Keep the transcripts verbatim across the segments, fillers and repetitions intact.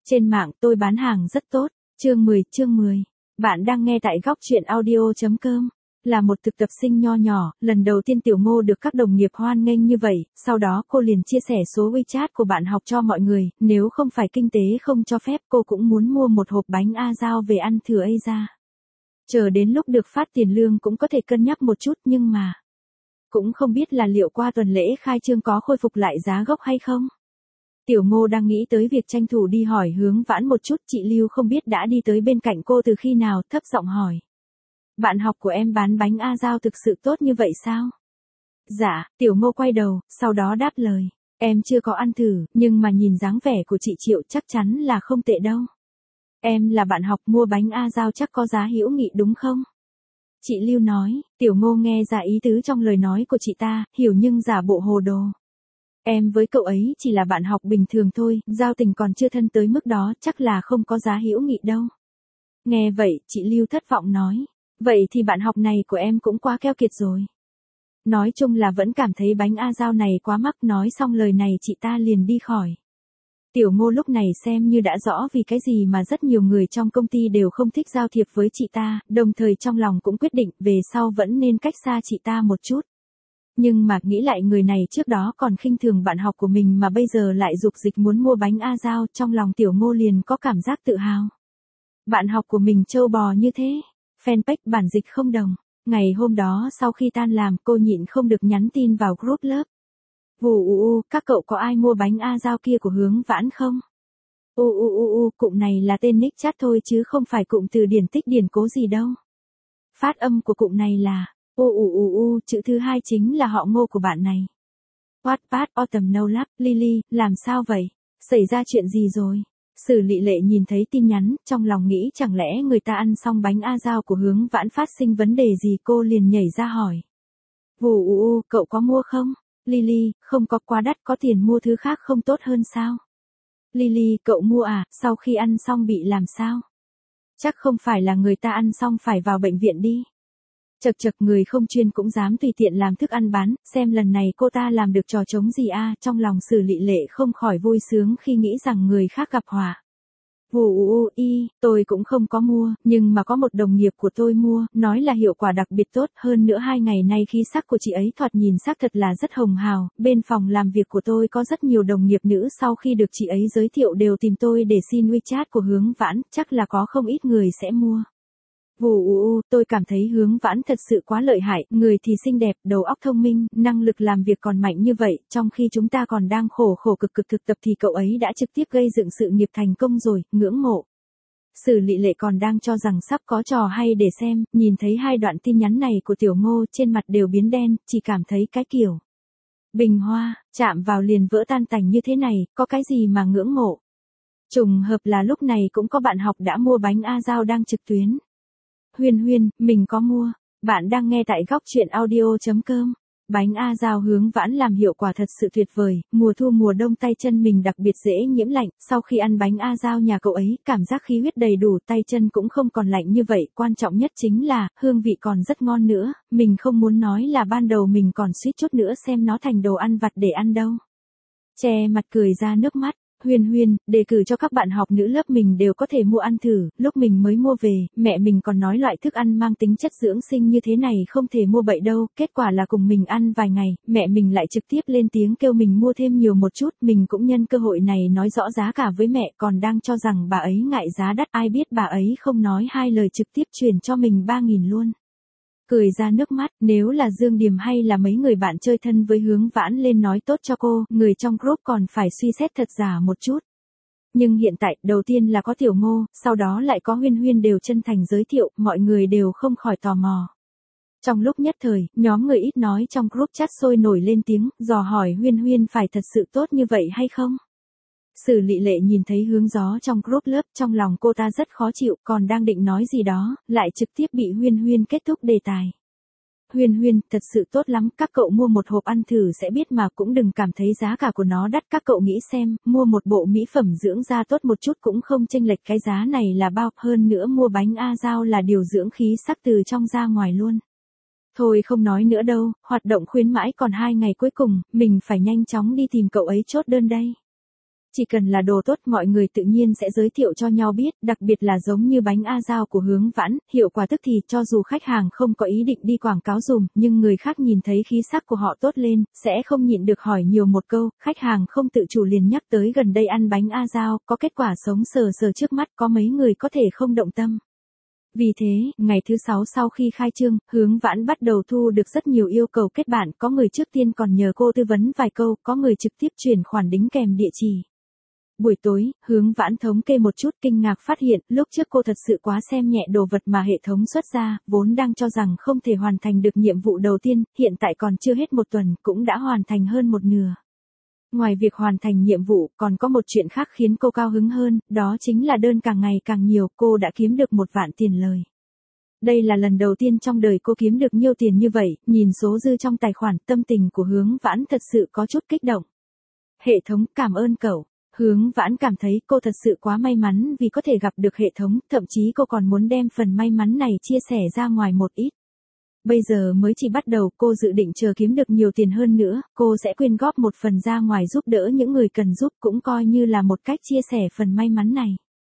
Trên mạng tôi bán hàng rất tốt. Chương mười, chương mười. Bạn đang nghe tại góc truyện audio.com. Là một thực tập sinh nho nhỏ, lần đầu tiên Tiểu Ngô được các đồng nghiệp hoan nghênh như vậy, sau đó cô liền chia sẻ số WeChat của bạn học cho mọi người, nếu không phải kinh tế không cho phép cô cũng muốn mua một hộp bánh A Giao về ăn thừa ây ra. Chờ đến lúc được phát tiền lương cũng có thể cân nhắc một chút nhưng mà cũng không biết là liệu qua tuần lễ khai trương có khôi phục lại giá gốc hay không. Tiểu Ngô đang nghĩ tới việc tranh thủ đi hỏi Hướng Vãn một chút, chị Lưu không biết đã đi tới bên cạnh cô từ khi nào, thấp giọng hỏi. Bạn học của em bán bánh A Giao thực sự tốt như vậy sao? Dạ, Tiểu Ngô quay đầu, sau đó đáp lời. Em chưa có ăn thử, nhưng mà nhìn dáng vẻ của chị Triệu chắc chắn là không tệ đâu. Em là bạn học mua bánh A Giao chắc có giá hữu nghị đúng không? Chị Lưu nói. Tiểu Ngô nghe ra ý tứ trong lời nói của chị ta, hiểu nhưng giả bộ hồ đồ. Em với cậu ấy chỉ là bạn học bình thường thôi, giao tình còn chưa thân tới mức đó, chắc là không có giá hữu nghị đâu. Nghe vậy, chị Lưu thất vọng nói. Vậy thì bạn học này của em cũng quá keo kiệt rồi. Nói chung là vẫn cảm thấy bánh A Giao này quá mắc, nói xong lời này chị ta liền đi khỏi. Tiểu Ngô lúc này xem như đã rõ vì cái gì mà rất nhiều người trong công ty đều không thích giao thiệp với chị ta, đồng thời trong lòng cũng quyết định về sau vẫn nên cách xa chị ta một chút. Nhưng mà nghĩ lại người này trước đó còn khinh thường bạn học của mình mà bây giờ lại dục dịch muốn mua bánh A Giao, trong lòng Tiểu Ngô liền có cảm giác tự hào. Bạn học của mình trâu bò như thế. Fanpage bản dịch không đồng. Ngày hôm đó sau khi tan làm cô nhịn không được nhắn tin vào group lớp. Vù u u, các cậu có ai mua bánh A Giao kia của Hướng Vãn không? U u u u, cụm này là tên nick chat thôi chứ không phải cụm từ điển tích điển cố gì đâu. Phát âm của cụm này là u u u u, chữ thứ hai chính là họ Ngô của bạn này. What bad autumn no lap, Lily, làm sao vậy? Xảy ra chuyện gì rồi? Sử Lị Lệ nhìn thấy tin nhắn, trong lòng nghĩ chẳng lẽ người ta ăn xong bánh A Giao của Hướng Vãn phát sinh vấn đề gì, cô liền nhảy ra hỏi. Vù u u, cậu có mua không? Lily, không có, quá đắt, có tiền mua thứ khác không tốt hơn sao? Lily, cậu mua à, sau khi ăn xong bị làm sao? Chắc không phải là người ta ăn xong phải vào bệnh viện đi. Chật chật, người không chuyên cũng dám tùy tiện làm thức ăn bán, xem lần này cô ta làm được trò trống gì a, trong lòng Sử Lị Lệ không khỏi vui sướng khi nghĩ rằng người khác gặp họa. Vù u u y, tôi cũng không có mua, nhưng mà có một đồng nghiệp của tôi mua, nói là hiệu quả đặc biệt tốt, hơn nữa hai ngày nay khí sắc của chị ấy thoạt nhìn sắc thật là rất hồng hào, bên phòng làm việc của tôi có rất nhiều đồng nghiệp nữ sau khi được chị ấy giới thiệu đều tìm tôi để xin WeChat của Hướng Vãn, chắc là có không ít người sẽ mua. Vù u u, tôi cảm thấy Hướng Vãn thật sự quá lợi hại, người thì xinh đẹp, đầu óc thông minh, năng lực làm việc còn mạnh như vậy, trong khi chúng ta còn đang khổ khổ cực cực thực tập thì cậu ấy đã trực tiếp gây dựng sự nghiệp thành công rồi, ngưỡng mộ. Sử Lị Lệ còn đang cho rằng sắp có trò hay để xem, nhìn thấy hai đoạn tin nhắn này của Tiểu Ngô trên mặt đều biến đen, chỉ cảm thấy cái kiểu bình hoa, chạm vào liền vỡ tan tành như thế này, có cái gì mà ngưỡng mộ. Trùng hợp là lúc này cũng có bạn học đã mua bánh A Giao đang trực tuyến. Huyên Huyên, mình có mua. Bạn đang nghe tại góc truyện audio.com. Bánh A Giao Hướng Vãn làm hiệu quả thật sự tuyệt vời, mùa thu mùa đông tay chân mình đặc biệt dễ nhiễm lạnh, sau khi ăn bánh A Giao nhà cậu ấy, cảm giác khí huyết đầy đủ, tay chân cũng không còn lạnh như vậy, quan trọng nhất chính là, hương vị còn rất ngon nữa, mình không muốn nói là ban đầu mình còn suýt chút nữa xem nó thành đồ ăn vặt để ăn đâu. Che mặt cười ra nước mắt. Huyên Huyên, đề cử cho các bạn học nữ lớp mình đều có thể mua ăn thử, lúc mình mới mua về, mẹ mình còn nói loại thức ăn mang tính chất dưỡng sinh như thế này không thể mua bậy đâu, kết quả là cùng mình ăn vài ngày, mẹ mình lại trực tiếp lên tiếng kêu mình mua thêm nhiều một chút, mình cũng nhân cơ hội này nói rõ giá cả với mẹ, còn đang cho rằng bà ấy ngại giá đắt, ai biết bà ấy không nói hai lời trực tiếp chuyển cho mình ba nghìn luôn. Cười ra nước mắt, nếu là Dương Điềm hay là mấy người bạn chơi thân với Hướng Vãn lên nói tốt cho cô, người trong group còn phải suy xét thật giả một chút. Nhưng hiện tại, đầu tiên là có Tiểu Ngô, sau đó lại có Huyên Huyên đều chân thành giới thiệu, mọi người đều không khỏi tò mò. Trong lúc nhất thời, nhóm người ít nói trong group chat sôi nổi lên tiếng, dò hỏi Huyên Huyên phải thật sự tốt như vậy hay không? Sử Lị Lệ nhìn thấy hướng gió trong group lớp, trong lòng cô ta rất khó chịu, còn đang định nói gì đó, lại trực tiếp bị Huyên Huyên kết thúc đề tài. Huyên Huyên, thật sự tốt lắm, các cậu mua một hộp ăn thử sẽ biết mà, cũng đừng cảm thấy giá cả của nó đắt, các cậu nghĩ xem, mua một bộ mỹ phẩm dưỡng da tốt một chút cũng không chênh lệch cái giá này là bao, hơn nữa mua bánh A Giao là điều dưỡng khí sắc từ trong ra ngoài luôn. Thôi không nói nữa đâu, hoạt động khuyến mãi còn hai ngày cuối cùng, mình phải nhanh chóng đi tìm cậu ấy chốt đơn đây. Chỉ cần là đồ tốt mọi người tự nhiên sẽ giới thiệu cho nhau biết, đặc biệt là giống như bánh A Dao của Hướng Vãn, hiệu quả tức thì cho dù khách hàng không có ý định đi quảng cáo dùm, nhưng người khác nhìn thấy khí sắc của họ tốt lên, sẽ không nhịn được hỏi nhiều một câu, khách hàng không tự chủ liền nhắc tới gần đây ăn bánh A Dao, có kết quả sống sờ sờ trước mắt, có mấy người có thể không động tâm. Vì thế, ngày thứ sáu sau khi khai trương, Hướng Vãn bắt đầu thu được rất nhiều yêu cầu kết bạn, có người trước tiên còn nhờ cô tư vấn vài câu, có người trực tiếp chuyển khoản đính kèm địa chỉ. Buổi tối, Hướng Vãn thống kê một chút kinh ngạc phát hiện, lúc trước cô thật sự quá xem nhẹ đồ vật mà hệ thống xuất ra, vốn đang cho rằng không thể hoàn thành được nhiệm vụ đầu tiên, hiện tại còn chưa hết một tuần, cũng đã hoàn thành hơn một nửa. Ngoài việc hoàn thành nhiệm vụ, còn có một chuyện khác khiến cô cao hứng hơn, đó chính là đơn càng ngày càng nhiều, cô đã kiếm được một vạn tiền lời. Đây là lần đầu tiên trong đời cô kiếm được nhiều tiền như vậy, nhìn số dư trong tài khoản, tâm tình của Hướng Vãn thật sự có chút kích động. Hệ thống, cảm ơn cậu. Hướng Vãn cảm thấy cô thật sự quá may mắn vì có thể gặp được hệ thống, thậm chí cô còn muốn đem phần may mắn này chia sẻ ra ngoài một ít. Bây giờ mới chỉ bắt đầu, cô dự định chờ kiếm được nhiều tiền hơn nữa, cô sẽ quyên góp một phần ra ngoài giúp đỡ những người cần giúp, cũng coi như là một cách chia sẻ phần may mắn này.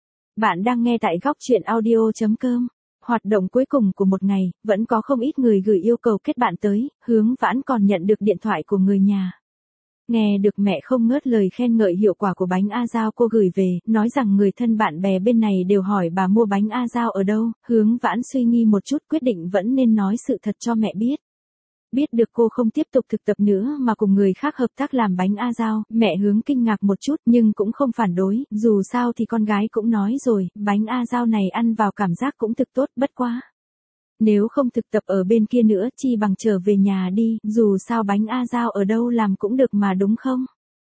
Bạn đang nghe tại góc chuyện audio chấm com. Hoạt động cuối cùng của một ngày, vẫn có không ít người gửi yêu cầu kết bạn tới, Hướng Vãn còn nhận được điện thoại của người nhà. Nghe được mẹ không ngớt lời khen ngợi hiệu quả của bánh A Dao cô gửi về, nói rằng người thân bạn bè bên này đều hỏi bà mua bánh A Dao ở đâu, Hướng Vãn suy nghĩ một chút quyết định vẫn nên nói sự thật cho mẹ biết. Biết được cô không tiếp tục thực tập nữa mà cùng người khác hợp tác làm bánh A Dao, mẹ Hướng kinh ngạc một chút nhưng cũng không phản đối, dù sao thì con gái cũng nói rồi, bánh A Dao này ăn vào cảm giác cũng thực tốt, bất quá. Nếu không thực tập ở bên kia nữa chi bằng trở về nhà đi, dù sao bánh A Dao ở đâu làm cũng được mà đúng không?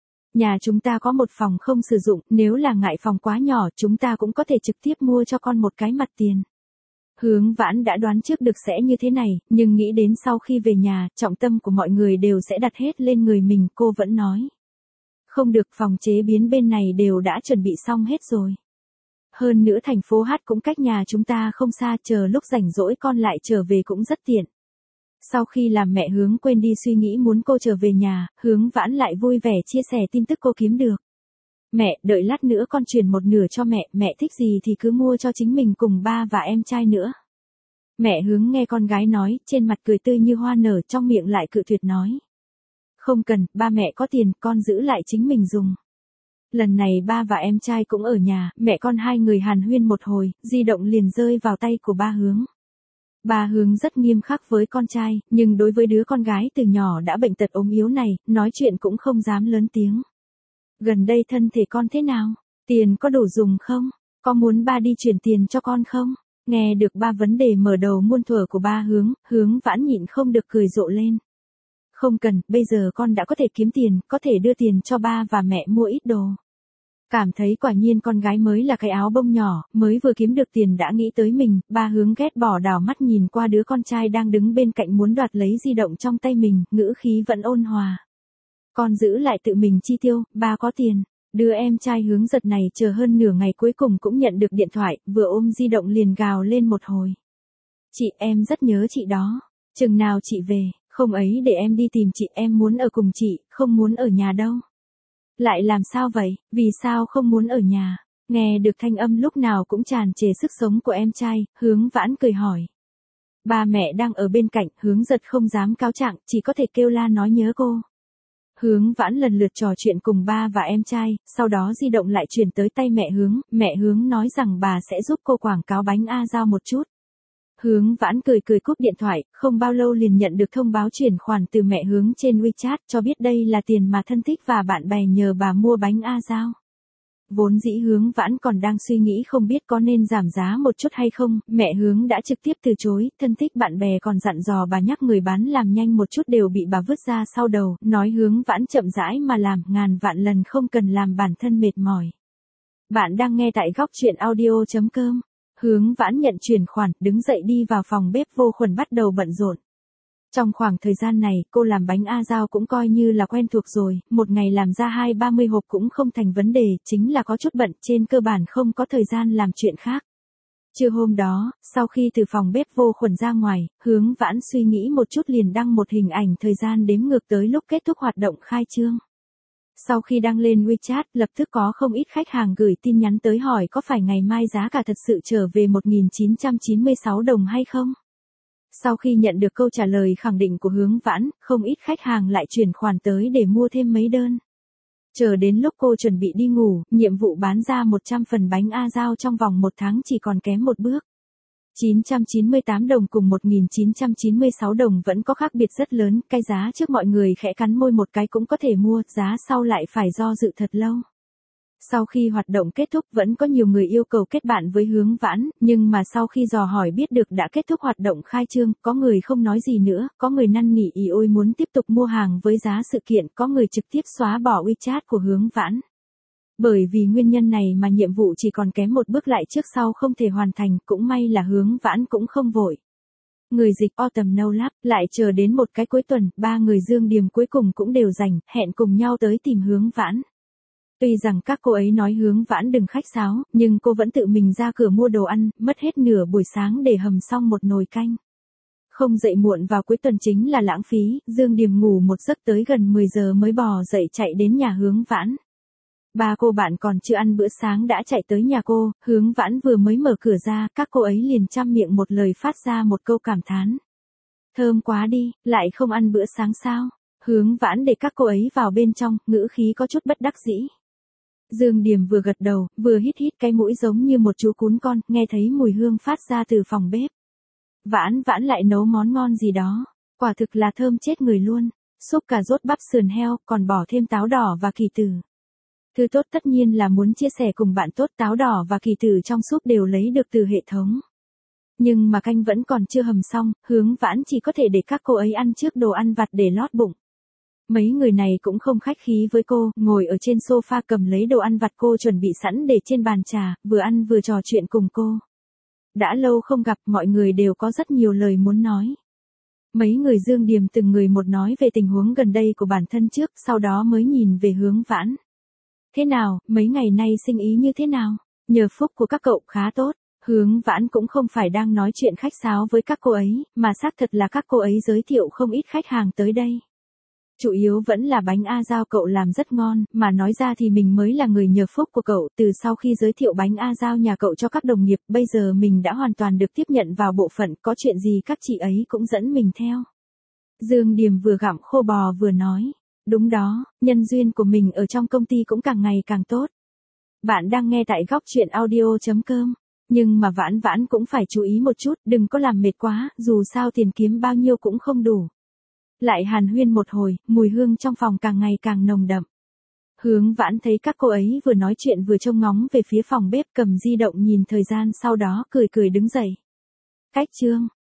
Nhà chúng ta có một phòng không sử dụng, nếu là ngại phòng quá nhỏ chúng ta cũng có thể trực tiếp mua cho con một cái mặt tiền. Hướng Vãn đã đoán trước được sẽ như thế này, nhưng nghĩ đến sau khi về nhà, trọng tâm của mọi người đều sẽ đặt hết lên người mình, cô vẫn nói. Không được, phòng chế biến bên này đều đã chuẩn bị xong hết rồi. Hơn nữa thành phố Hát cũng cách nhà chúng ta không xa, chờ lúc rảnh rỗi con lại trở về cũng rất tiện. Sau khi làm mẹ Hướng quên đi suy nghĩ muốn cô trở về nhà, Hướng Vãn lại vui vẻ chia sẻ tin tức cô kiếm được. Mẹ, đợi lát nữa con chuyển một nửa cho mẹ, mẹ thích gì thì cứ mua cho chính mình cùng ba và em trai nữa. Mẹ Hướng nghe con gái nói, trên mặt cười tươi như hoa nở, trong miệng lại cự tuyệt nói. Không cần, ba mẹ có tiền, con giữ lại chính mình dùng. Lần này ba và em trai cũng ở nhà, mẹ con hai người hàn huyên một hồi, di động liền rơi vào tay của ba Hướng. Ba Hướng rất nghiêm khắc với con trai, nhưng đối với đứa con gái từ nhỏ đã bệnh tật ốm yếu này, nói chuyện cũng không dám lớn tiếng. Gần đây thân thể con thế nào? Tiền có đủ dùng không? Có muốn ba đi chuyển tiền cho con không? Nghe được ba vấn đề mở đầu muôn thuở của ba Hướng, Hướng Vãn nhịn không được cười rộ lên. Không cần, bây giờ con đã có thể kiếm tiền, có thể đưa tiền cho ba và mẹ mua ít đồ. Cảm thấy quả nhiên con gái mới là cái áo bông nhỏ, mới vừa kiếm được tiền đã nghĩ tới mình, ba Hướng ghét bỏ đảo mắt nhìn qua đứa con trai đang đứng bên cạnh muốn đoạt lấy di động trong tay mình, ngữ khí vẫn ôn hòa. Con giữ lại tự mình chi tiêu, ba có tiền. Đứa em trai Hướng giật này chờ hơn nửa ngày cuối cùng cũng nhận được điện thoại, vừa ôm di động liền gào lên một hồi. Chị, em rất nhớ chị đó. Chừng nào chị về, không ấy để em đi tìm chị, em muốn ở cùng chị, không muốn ở nhà đâu. Lại làm sao vậy, vì sao không muốn ở nhà? Nghe được thanh âm lúc nào cũng tràn trề sức sống của em trai, Hướng Vãn cười hỏi. Ba mẹ đang ở bên cạnh, Hướng giật không dám cáo trạng, chỉ có thể kêu la nói nhớ cô. Hướng Vãn lần lượt trò chuyện cùng ba và em trai, sau đó di động lại chuyển tới tay mẹ Hướng, mẹ Hướng nói rằng bà sẽ giúp cô quảng cáo bánh A Dao một chút. Hướng Vãn cười cười cúp điện thoại, không bao lâu liền nhận được thông báo chuyển khoản từ mẹ Hướng trên WeChat, cho biết đây là tiền mà thân thích và bạn bè nhờ bà mua bánh A Dao. Vốn dĩ Hướng Vãn còn đang suy nghĩ không biết có nên giảm giá một chút hay không, mẹ Hướng đã trực tiếp từ chối, thân thích bạn bè còn dặn dò bà nhắc người bán làm nhanh một chút đều bị bà vứt ra sau đầu, nói Hướng Vãn chậm rãi mà làm, ngàn vạn lần không cần làm bản thân mệt mỏi. Bạn đang nghe tại góc chuyện audio chấm com. Hướng Vãn nhận chuyển khoản, đứng dậy đi vào phòng bếp vô khuẩn bắt đầu bận rộn. Trong khoảng thời gian này, cô làm bánh A Dao cũng coi như là quen thuộc rồi, một ngày làm ra hai ba mươi hộp cũng không thành vấn đề, chính là có chút bận, trên cơ bản không có thời gian làm chuyện khác. Trưa hôm đó, sau khi từ phòng bếp vô khuẩn ra ngoài, Hướng Vãn suy nghĩ một chút liền đăng một hình ảnh thời gian đếm ngược tới lúc kết thúc hoạt động khai trương. Sau khi đăng lên WeChat, lập tức có không ít khách hàng gửi tin nhắn tới hỏi có phải ngày mai giá cả thật sự trở về một nghìn chín trăm chín mươi sáu đồng hay không? Sau khi nhận được câu trả lời khẳng định của Hướng Vãn, không ít khách hàng lại chuyển khoản tới để mua thêm mấy đơn. Chờ đến lúc cô chuẩn bị đi ngủ, nhiệm vụ bán ra một trăm phần bánh A Giao trong vòng một tháng chỉ còn kém một bước. chín trăm chín mươi tám đồng cùng một nghìn chín trăm chín mươi sáu đồng vẫn có khác biệt rất lớn, cái giá trước mọi người khẽ cắn môi một cái cũng có thể mua, giá sau lại phải do dự thật lâu. Sau khi hoạt động kết thúc vẫn có nhiều người yêu cầu kết bạn với Hướng Vãn, nhưng mà sau khi dò hỏi biết được đã kết thúc hoạt động khai trương, có người không nói gì nữa, có người năn nỉ ỉ ôi muốn tiếp tục mua hàng với giá sự kiện, có người trực tiếp xóa bỏ WeChat của Hướng Vãn. Bởi vì nguyên nhân này mà nhiệm vụ chỉ còn kém một bước lại trước sau không thể hoàn thành, cũng may là Hướng Vãn cũng không vội. Người dịch Autumn No Lab lại chờ đến một cái cuối tuần, ba người Dương Điềm cuối cùng cũng đều rảnh, hẹn cùng nhau tới tìm Hướng Vãn. Tuy rằng các cô ấy nói Hướng Vãn đừng khách sáo, nhưng cô vẫn tự mình ra cửa mua đồ ăn, mất hết nửa buổi sáng để hầm xong một nồi canh. Không dậy muộn vào cuối tuần chính là lãng phí, Dương Điềm ngủ một giấc tới gần mười giờ mới bò dậy chạy đến nhà Hướng Vãn. Ba cô bạn còn chưa ăn bữa sáng đã chạy tới nhà cô, Hướng Vãn vừa mới mở cửa ra, các cô ấy liền chăm miệng một lời phát ra một câu cảm thán. Thơm quá đi, lại không ăn bữa sáng sao? Hướng Vãn để các cô ấy vào bên trong, ngữ khí có chút bất đắc dĩ. Dương Điềm vừa gật đầu, vừa hít hít cái mũi giống như một chú cún con, nghe thấy mùi hương phát ra từ phòng bếp. Vãn Vãn lại nấu món ngon gì đó, quả thực là thơm chết người luôn, xúc cà rốt bắp sườn heo, còn bỏ thêm táo đỏ và kỳ tử. Thứ tốt tất nhiên là muốn chia sẻ cùng bạn tốt, táo đỏ và kỳ tử trong súp đều lấy được từ hệ thống. Nhưng mà canh vẫn còn chưa hầm xong, Hướng Vãn chỉ có thể để các cô ấy ăn trước đồ ăn vặt để lót bụng. Mấy người này cũng không khách khí với cô, ngồi ở trên sofa cầm lấy đồ ăn vặt cô chuẩn bị sẵn để trên bàn trà, vừa ăn vừa trò chuyện cùng cô. Đã lâu không gặp, mọi người đều có rất nhiều lời muốn nói. Mấy người Dương Điềm từng người một nói về tình huống gần đây của bản thân trước, sau đó mới nhìn về Hướng Vãn. Thế nào, mấy ngày nay sinh ý như thế nào? Nhờ phúc của các cậu khá tốt. Hướng Vãn cũng không phải đang nói chuyện khách sáo với các cô ấy, mà xác thật là các cô ấy giới thiệu không ít khách hàng tới đây. Chủ yếu vẫn là bánh A Giao cậu làm rất ngon, mà nói ra thì mình mới là người nhờ phúc của cậu, từ sau khi giới thiệu bánh A Giao nhà cậu cho các đồng nghiệp, bây giờ mình đã hoàn toàn được tiếp nhận vào bộ phận, có chuyện gì các chị ấy cũng dẫn mình theo. Dương Điềm vừa gặm khô bò vừa nói, đúng đó, nhân duyên của mình ở trong công ty cũng càng ngày càng tốt. Bạn đang nghe tại góc truyện audio chấm com, nhưng mà Vãn Vãn cũng phải chú ý một chút, đừng có làm mệt quá, dù sao tiền kiếm bao nhiêu cũng không đủ. Lại hàn huyên một hồi, mùi hương trong phòng càng ngày càng nồng đậm. Hướng Vãn thấy các cô ấy vừa nói chuyện vừa trông ngóng về phía phòng bếp, cầm di động nhìn thời gian, sau đó cười cười đứng dậy. Cách chương